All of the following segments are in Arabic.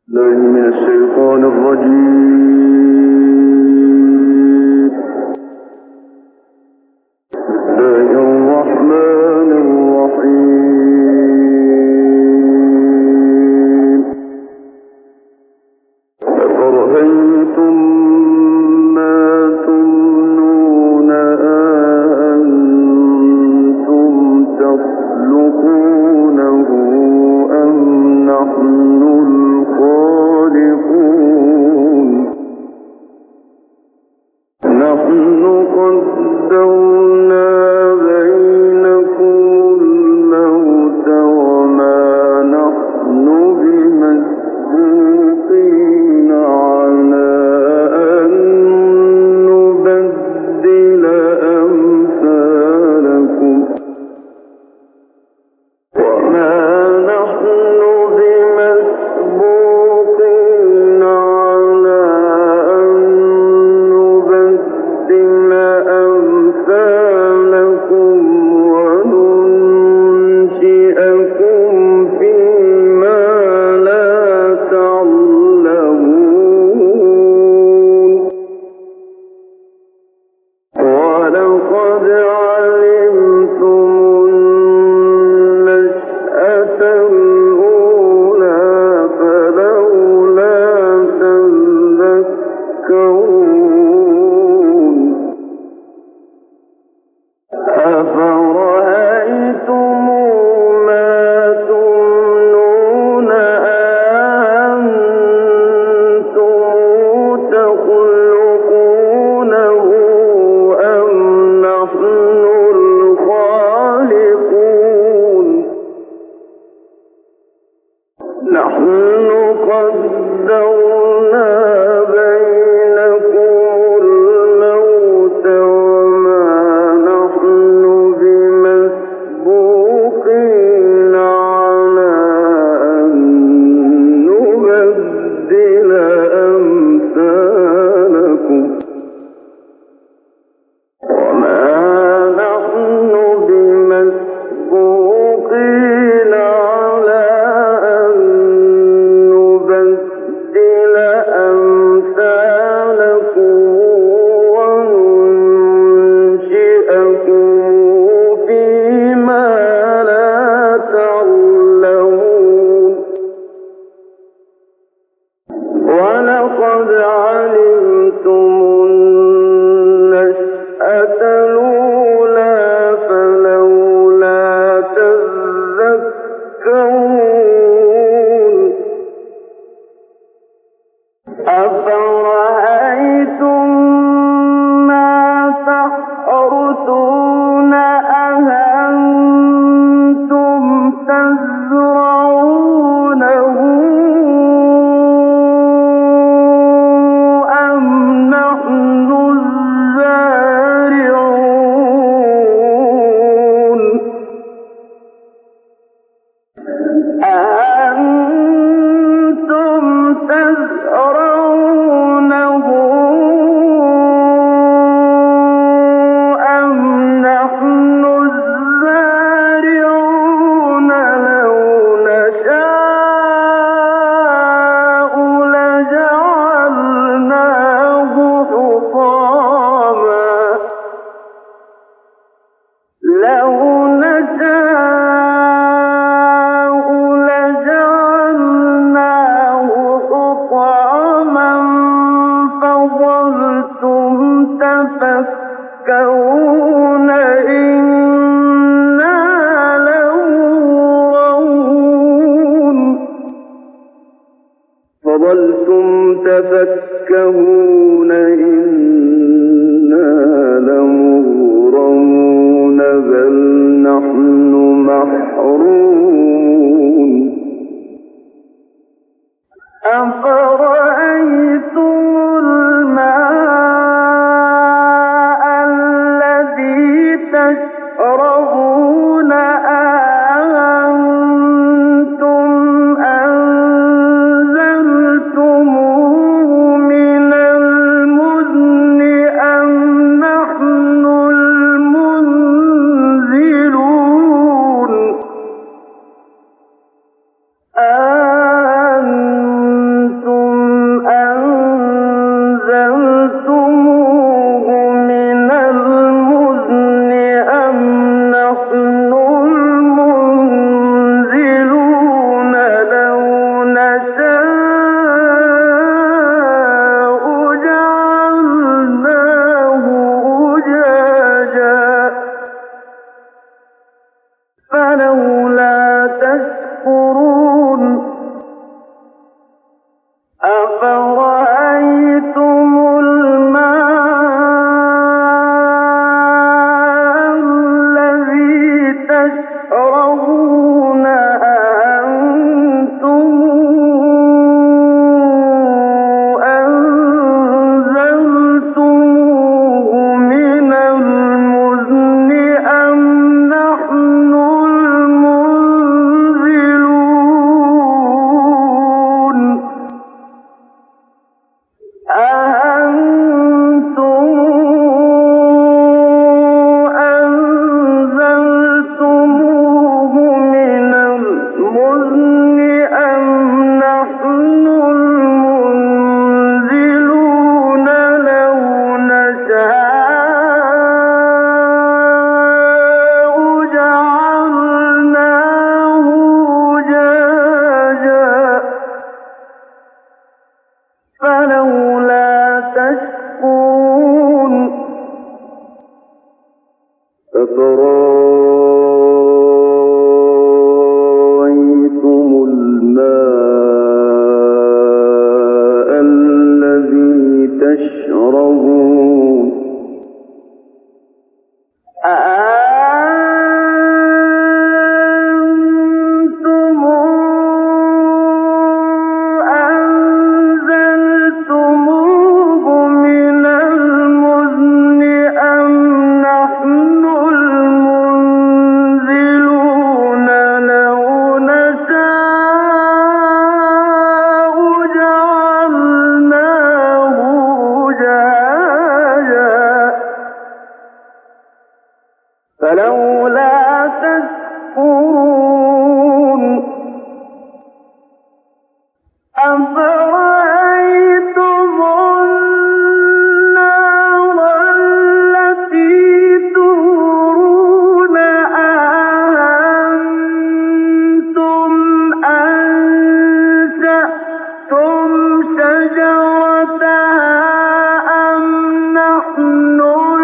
الله من الشيطان الرجيم. بسم الله الرحمن الرحيم. أفرأيتم ما تمنون أأنتم تخلقونه أم نحن الخالقون؟ نحن قدرنا بينكم الموت وما نحن بمسبوقين على أن نبدل أمثالكم وما نحن بمسبوقين على أن نبدل أمثالكم وننشئكم فيما لا تعلمون. ولقد علمتم النشأة الأولى فلولا تذكرون. أفرأيتم ما تمنون أأنتم تخلقونه أم نحن الخالقون؟ نحن قدرنا بينكم الموت وما نحن بمسبوقين على أن نبدل أمثالكم وما نحن بمسبوقين على أن نبدل أمثالكم وننشئكم فيما لا تعلمون. ولقد علمتم النشأة الأولى فلولا تذكرون. أفرأيتم ما تحرثون أأنتم تزرعونه أم نحن الزارعون؟ أأنتم تزرعونه أم نحن الزارعون؟ لو نشاء لجعلناه حطاما لو نشاء لجعلناه حطاما فظلتم تفكرون إنا لمغرمون. فظلتم تفكهون إنا لمغرمون بل نحن محرومون. أفرأيتم الماء الذي تشربون أأنتم أنزلتموه من المزن أم نحن المنزلون؟ أفرأيتم الماء الذي تشربون أأنتم أنزلتموه من المزن أم نحن المنزلون أأنتم أنزلتموه من المزن أم نحن المنزلون لو نشاء جعلناه أجاجا فلولا تشكرون أفرأيتم الماء الذي تشربون أأنتم أنزلتموه من المزن أم نحن المنزلون لو نشاء جعلناه أجاجا فلولا تشكرون أفرأيتم النار التي تورون أأنتم أنشأتم شجرتها أم نحن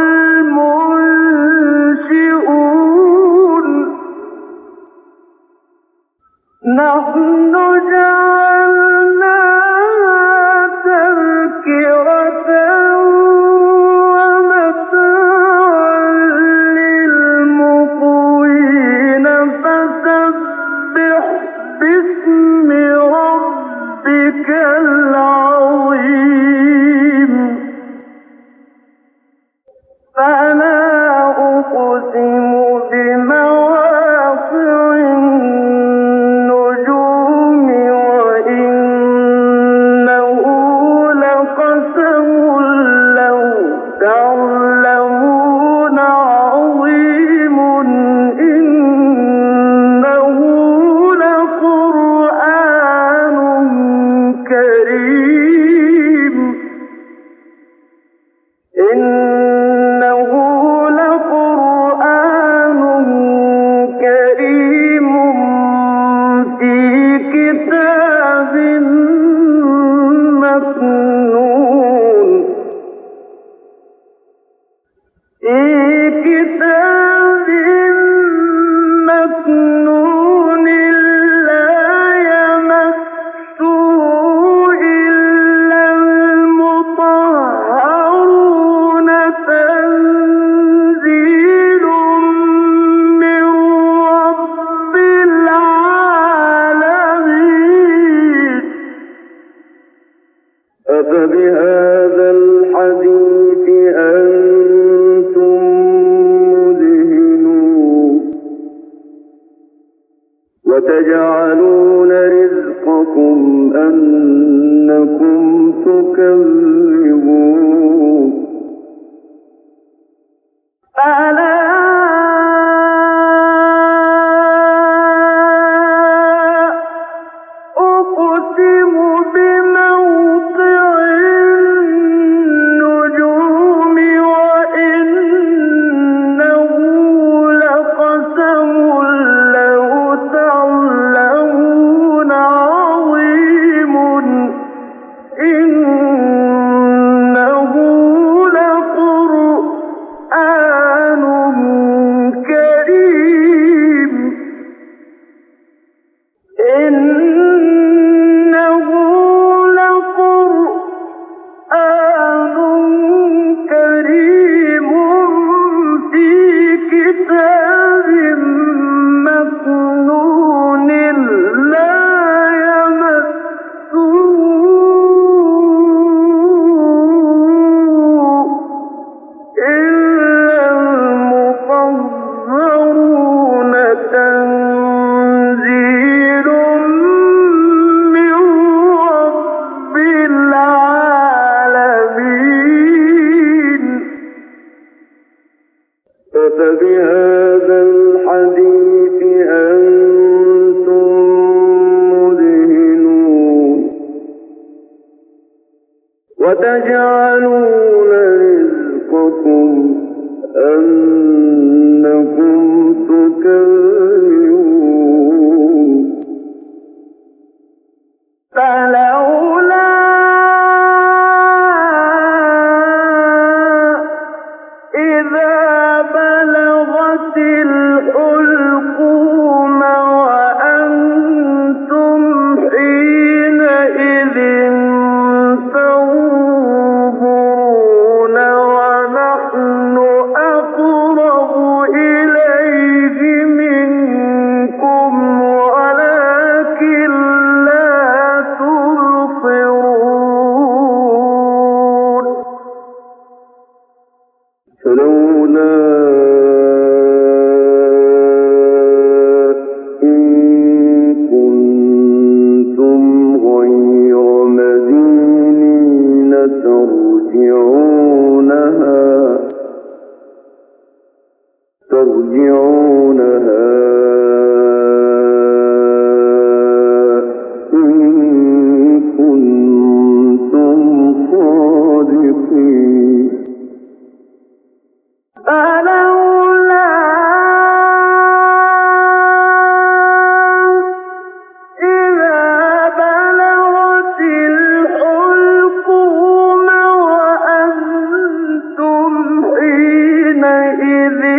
المنشئون نحن جعلناها تذكرة ومتاعا للمقوين فسبح باسم ربك العظيم فلا أقسم بمواقع النجوم وإنه لقسم لو تعلمون عظيم إنه لقرآن كريم إنه لقرآن كريم في كتاب مكنون في كتاب مكنون لا يمسه إلا المطهرون تنزيل من رب العالمين أفبهذا الحديث أنتم مدهنون وتجعلون رزقكم أنكم تكذبون فلا أقسم بموقع النجوم وإنه لقسم لو تعلمون عظيم إنه وتجعلون رزقكم أنكم تكذبون فلولا إذا بلغت الحلقوم وأنتم حينئذ تنظرون ونحن أقرب إليه منكم ولكن لا تبصرون فلولا إن كنتم غير مدينين ترجعونها إن كنتم صادقين فلولا إذا بلغت الحلقوم وأنتم حينئذ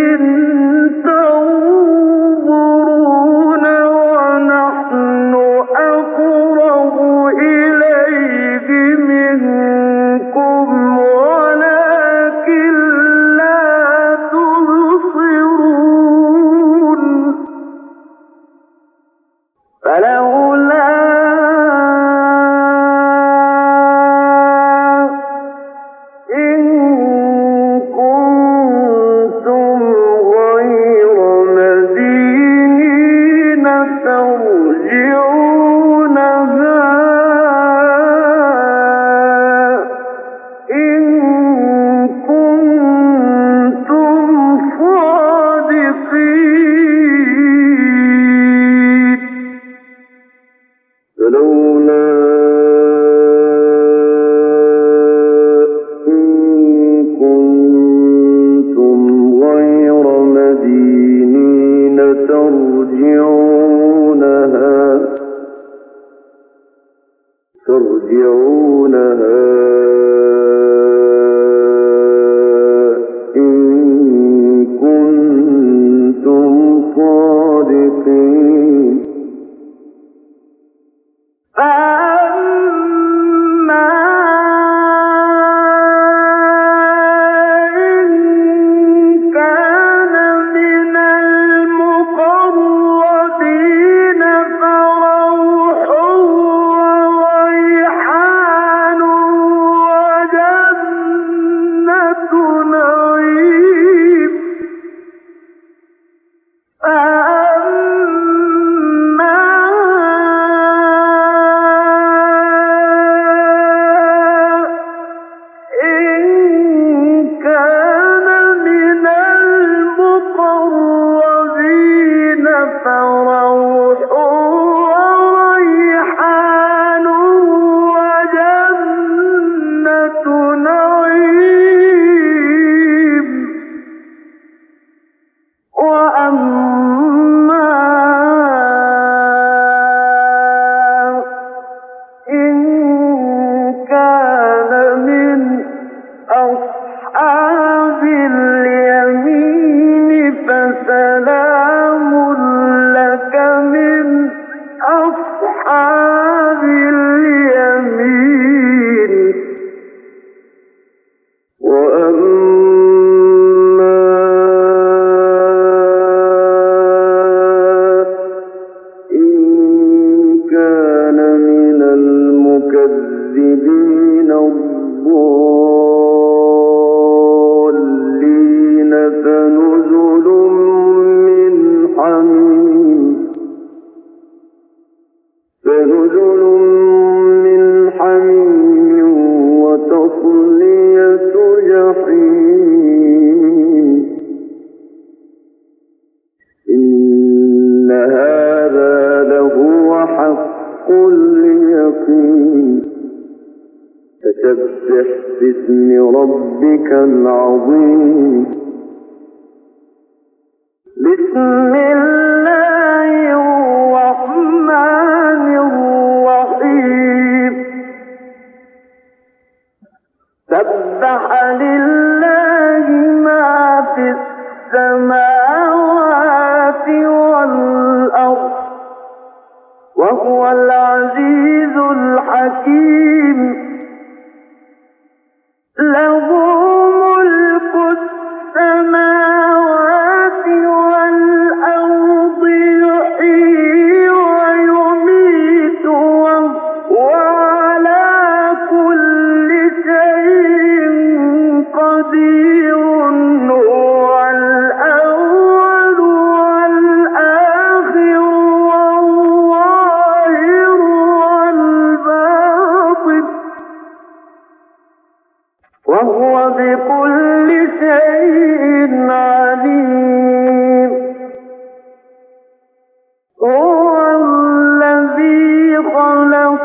تنظرون ونحن أقرب إليه منكم ولكن لا تبصرون فلولا إن كنتم غير مدينين ترجعونها إن كنتم صادقين فلولا إن كنتم غير مدينين ترجعونها إن كنتم صادقين فأما إن كان من المقربين فروح وريحان وجنة نعيم فأما إن كان من المقربين فروح وريحان وجنة نعيم وأما إن كان من أصحاب اليمين فسلام لك من أصحاب اليمين وأما إن كان من المكذبين الضالين فنزل من حميم وتصلية جحيم إن هذا لهو حق اليقين فسبح باسم ربك العظيم بسم الله الرحمن الرحيم سبح لله ما في السماوات والأرض وهو العزيز الحكيم له ملك السماوات والأرض يحيي ويميت وهو على كل شيء قدير هو الأول والآخر والظاهر والباطن وهو بكل شيء عليم هو الذي خلق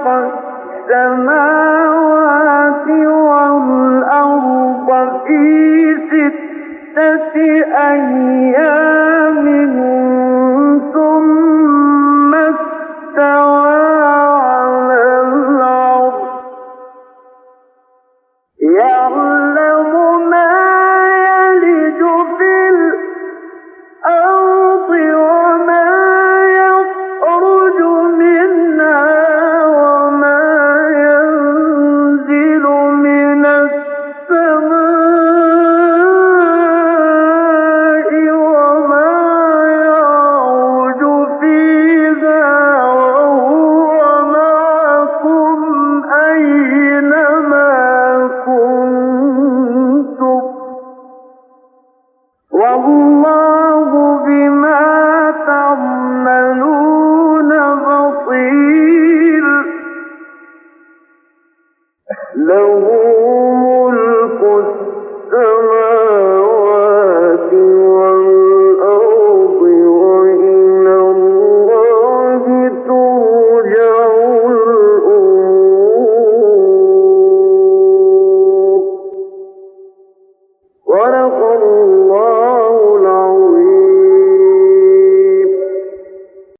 السماوات والأرض في 6 أيام